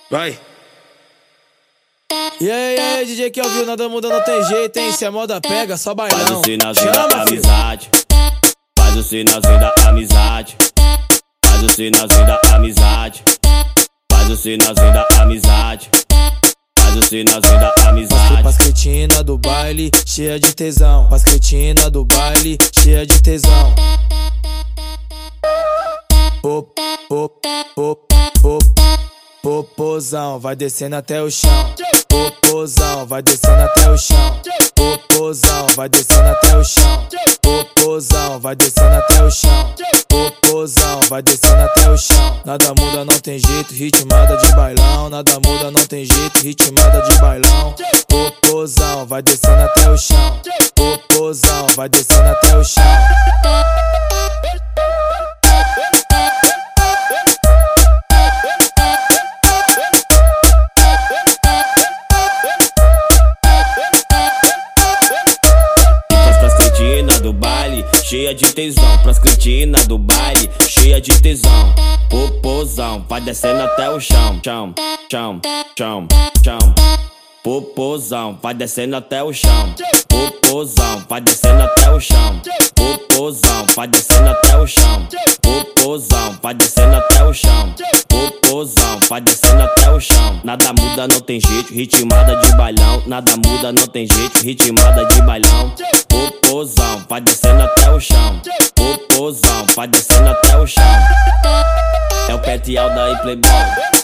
Vai. E aí, DJ que ouviu, nada muda, não tem jeito, hein? Se a moda pega, só bailão. Faz o sinalzinho Chama, da filho. amizade. Faz o sinalzinho da amizade. Faz o sinalzinho da amizade. Faz o sinalzinho da amizade. Faz o sinalzinho da amizade. Pras cretinas do baile, cheia de tesão. Pras cretinas do baile, cheia de tesão. Pop, pop, pop, pop. Popozão, vai descendo até o chão. Popozão, vai descendo até o chão. Popozão, vai descendo até o chão. Popozão, vai descendo até o chão. Popozão, vai descendo até o chão. Nada muda, não tem jeito, ritmada de bailão. Nada muda, não tem jeito, ritmada de bailão. Popozão, vai descendo até o chão. Popozão, vai descendo até o chão. Do baile, cheia de tesão. Pras cretinas do baile, cheia de tesão. Popozão, vai descendo até o chão. Chão, chão, chão, chão. Popozão, vai descendo até o chão. Popozão, vai descendo até o chão. Popozão, vai descendo até o chão. Popozão, vai descendo até o chão. Popozão, vai descendo até o chão. Nada muda, não tem jeito, ritmada de bailão. Nada muda, não tem jeito, ritmada de bailão. Popozão, vai descendo até o chão. Popozão, vai descendo até o chão. É o Pet Alda e Playboy.